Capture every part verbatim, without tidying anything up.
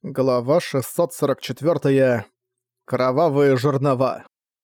Глава шестьсот сорок четыре. Кровавые жернова.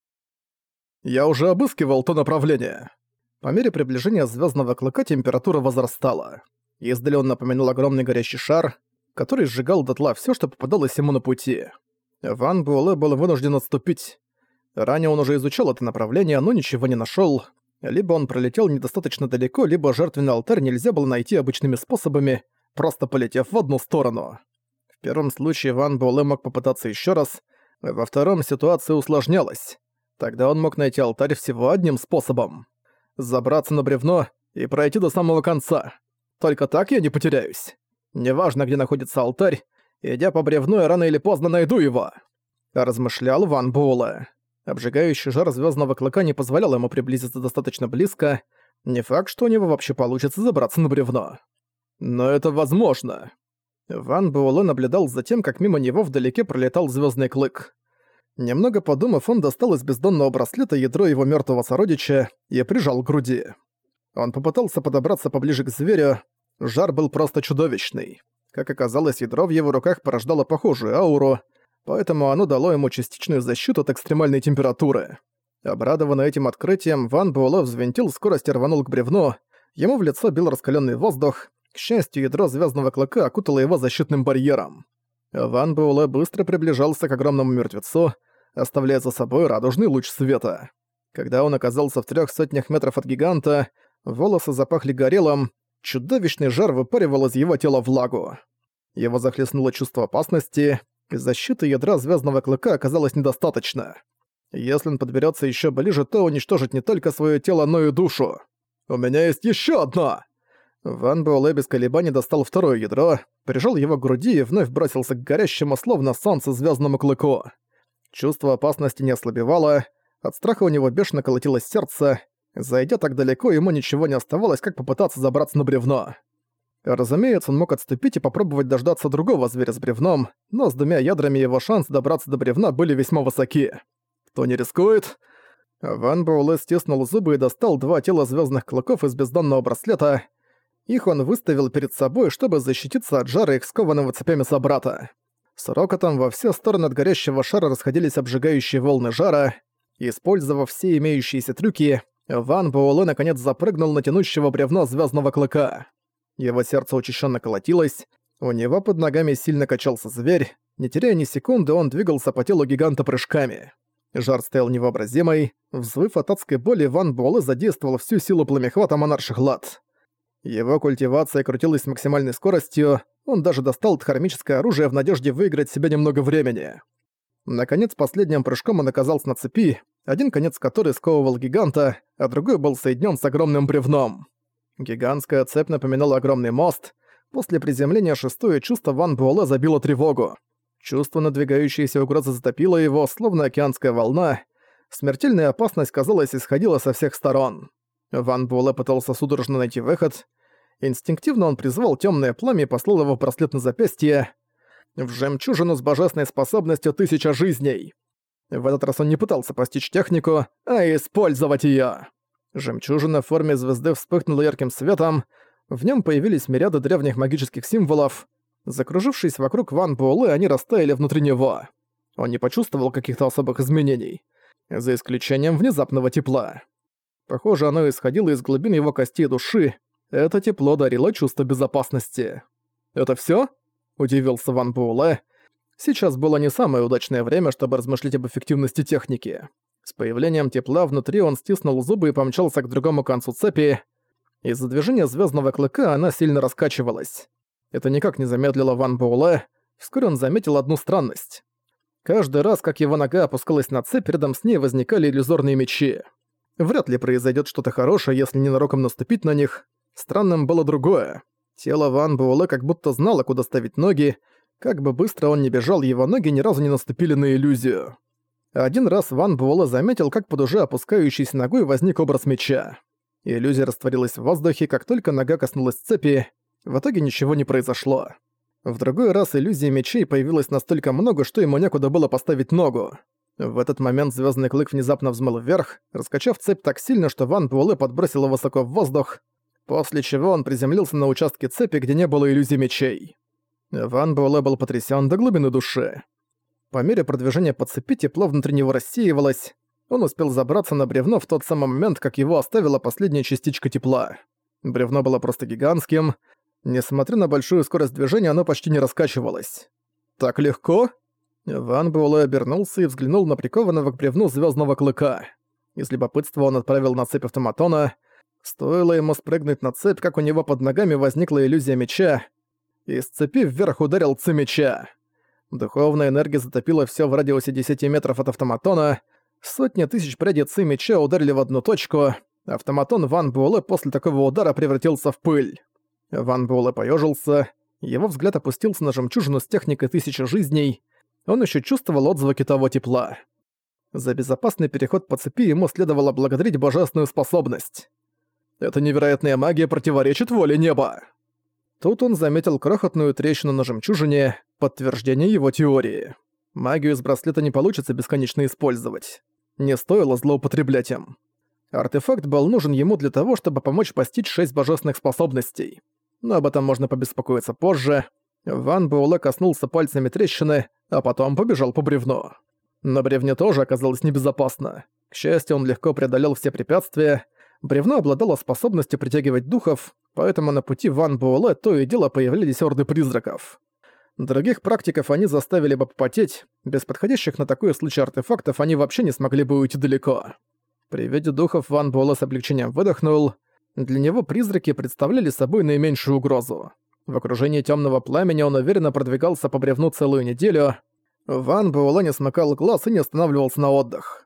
Я уже обыскивал то направление. По мере приближения звездного клыка температура возрастала. Издали он напоминал огромный горящий шар, который сжигал дотла все, что попадалось ему на пути. Ван Буэлэ был вынужден отступить. Ранее он уже изучал это направление, но ничего не нашел. Либо он пролетел недостаточно далеко, либо жертвенный алтарь нельзя было найти обычными способами, просто полетев в одну сторону. В первом случае Ван Буэлэ мог попытаться еще раз, во втором ситуация усложнялась. Тогда он мог найти алтарь всего одним способом. Забраться на бревно и пройти до самого конца. Только так я не потеряюсь. Неважно, где находится алтарь, идя по бревну, я рано или поздно найду его. Размышлял Ван Буэлэ. Обжигающий жар звездного клыка не позволял ему приблизиться достаточно близко. Не факт, что у него вообще получится забраться на бревно. Но это возможно. Ван Буэлэ наблюдал за тем, как мимо него вдалеке пролетал звездный клык. Немного подумав, он достал из бездонного браслета ядро его мертвого сородича и прижал к груди. Он попытался подобраться поближе к зверю. Жар был просто чудовищный. Как оказалось, ядро в его руках порождало похожую ауру, поэтому оно дало ему частичную защиту от экстремальной температуры. Обрадованный этим открытием, Ван Буэлэ взвинтил скорость и рванул к бревну. Ему в лицо бил раскаленный воздух. К счастью, ядро звездного клыка окутало его защитным барьером. Ван Буэлэ быстро приближался к огромному мертвецу, оставляя за собой радужный луч света. Когда он оказался в трех сотнях метров от гиганта, волосы запахли горелым, чудовищный жар выпаривал из его тела влагу. Его захлестнуло чувство опасности, и защиты ядра звездного клыка оказалось недостаточно. Если он подберется еще ближе, то уничтожит не только свое тело, но и душу. «У меня есть еще одно!» Ван Буэлэ без колебаний достал второе ядро, прижал его к груди и вновь бросился к горящему, словно солнце, звездному клыку. Чувство опасности не ослабевало, от страха у него бешено колотилось сердце. Зайдя так далеко, ему ничего не оставалось, как попытаться забраться на бревно. Разумеется, он мог отступить и попробовать дождаться другого зверя с бревном, но с двумя ядрами его шансы добраться до бревна были весьма высоки. Кто не рискует? Ван Буэлэ стиснул зубы и достал два тела звездных клыков из бездонного браслета. Их он выставил перед собой, чтобы защититься от жара их скованного цепями собрата. С рокотом во все стороны от горящего шара расходились обжигающие волны жара. Использовав все имеющиеся трюки, Ван Буэлэ наконец запрыгнул на тянущего бревно звездного клыка. Его сердце учащенно колотилось, у него под ногами сильно качался зверь. Не теряя ни секунды, он двигался по телу гиганта прыжками. Жар стоял невообразимый. Взвыв от адской боли, Ван Буэлэ задействовал всю силу пламяхвата монарших лад. Его культивация крутилась с максимальной скоростью, он даже достал дхармическое оружие в надежде выиграть себе немного времени. Наконец, последним прыжком он оказался на цепи, один конец которой сковывал гиганта, а другой был соединен с огромным бревном. Гигантская цепь напоминала огромный мост. После приземления шестое чувство Ван Буэлэ забило тревогу. Чувство надвигающейся угрозы затопило его, словно океанская волна. Смертельная опасность, казалось, исходила со всех сторон. Ван Буэлэ пытался судорожно найти выход. Инстинктивно он призвал тёмное пламя и послал его в браслет на запястье. В жемчужину с божественной способностью тысяча жизней. В этот раз он не пытался постичь технику, а использовать её. Жемчужина в форме звезды вспыхнула ярким светом. В нём появились мириады древних магических символов. Закружившись вокруг Ван Буэлэ, они растаяли внутри него. Он не почувствовал каких-то особых изменений, за исключением внезапного тепла. Похоже, оно исходило из глубин его костей и души. Это тепло дарило чувство безопасности. «Это всё?» – удивился Ван Буэлэ. Сейчас было не самое удачное время, чтобы размышлять об эффективности техники. С появлением тепла внутри он стиснул зубы и помчался к другому концу цепи. Из-за движения звездного клыка она сильно раскачивалась. Это никак не замедлило Ван Буэлэ. Вскоре он заметил одну странность. Каждый раз, как его нога опускалась на цепь, рядом с ней возникали иллюзорные мечи. Вряд ли произойдет что-то хорошее, если ненароком наступить на них. Странным было другое. Тело Ван Буэлэ как будто знало, куда ставить ноги. Как бы быстро он ни бежал, его ноги ни разу не наступили на иллюзию. Один раз Ван Буэлэ заметил, как под уже опускающейся ногой возник образ меча. Иллюзия растворилась в воздухе, как только нога коснулась цепи. В итоге ничего не произошло. В другой раз иллюзий мечей появилось настолько много, что ему некуда было поставить ногу. В этот момент звездный клык внезапно взмыл вверх, раскачав цепь так сильно, что Ван Буэлэ подбросил его высоко в воздух, после чего он приземлился на участке цепи, где не было иллюзий мечей. Ван Буэлэ был потрясен до глубины души. По мере продвижения по цепи тепло внутри него рассеивалось. Он успел забраться на бревно в тот самый момент, как его оставила последняя частичка тепла. Бревно было просто гигантским. Несмотря на большую скорость движения, оно почти не раскачивалось. «Так легко?» Ван Буэлэ обернулся и взглянул на прикованного к бревну звездного клыка. Из любопытства он отправил на цепь автоматона. Стоило ему спрыгнуть на цепь, как у него под ногами возникла иллюзия меча. Из цепи вверх ударил ци меча. Духовная энергия затопила все в радиусе десяти метров от автоматона. Сотни тысяч прядей ци меча ударили в одну точку. Автоматон Ван Буэлэ после такого удара превратился в пыль. Ван Буэлэ поёжился. Его взгляд опустился на жемчужину с техникой тысячи жизней. Он еще чувствовал отзвуки того тепла. За безопасный переход по цепи ему следовало благодарить божественную способность. «Эта невероятная магия противоречит воле неба!» Тут он заметил крохотную трещину на жемчужине, подтверждение его теории. Магию из браслета не получится бесконечно использовать. Не стоило злоупотреблять им. Артефакт был нужен ему для того, чтобы помочь постичь шесть божественных способностей. Но об этом можно побеспокоиться позже. Ван Буэлэ коснулся пальцами трещины, а потом побежал по бревну. На бревне тоже оказалось небезопасно. К счастью, он легко преодолел все препятствия. Бревно обладало способностью притягивать духов, поэтому на пути Ван Буэлэ то и дело появлялись орды призраков. Других практиков они заставили бы попотеть, без подходящих на такой случай артефактов они вообще не смогли бы уйти далеко. При виде духов Ван Буэлэ с облегчением выдохнул. Для него призраки представляли собой наименьшую угрозу. В окружении темного пламени он уверенно продвигался по бревну целую неделю. Ван Буэлэ не смыкал глаз и не останавливался на отдых.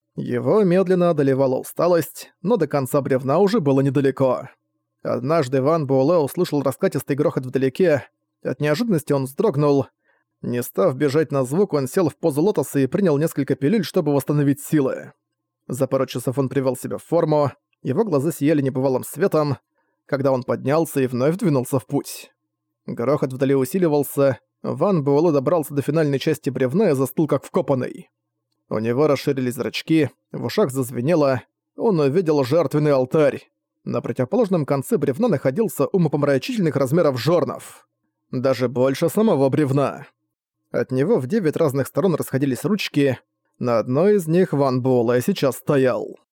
Его медленно одолевала усталость, но до конца бревна уже было недалеко. Однажды Ван Буэлэ услышал раскатистый грохот вдалеке. От неожиданности он вздрогнул. Не став бежать на звук, он сел в позу лотоса и принял несколько пилюль, чтобы восстановить силы. За пару часов он привел себя в форму, его глаза сияли небывалым светом, когда он поднялся и вновь двинулся в путь. Грохот вдали усиливался, Ван Буэлэ добрался до финальной части бревна и застыл как вкопанный. У него расширились зрачки, в ушах зазвенело, он увидел жертвенный алтарь. На противоположном конце бревна находился умопомрачительных размеров жорнов. Даже больше самого бревна. От него в девять разных сторон расходились ручки. На одной из них Ван Буэлэ сейчас стоял.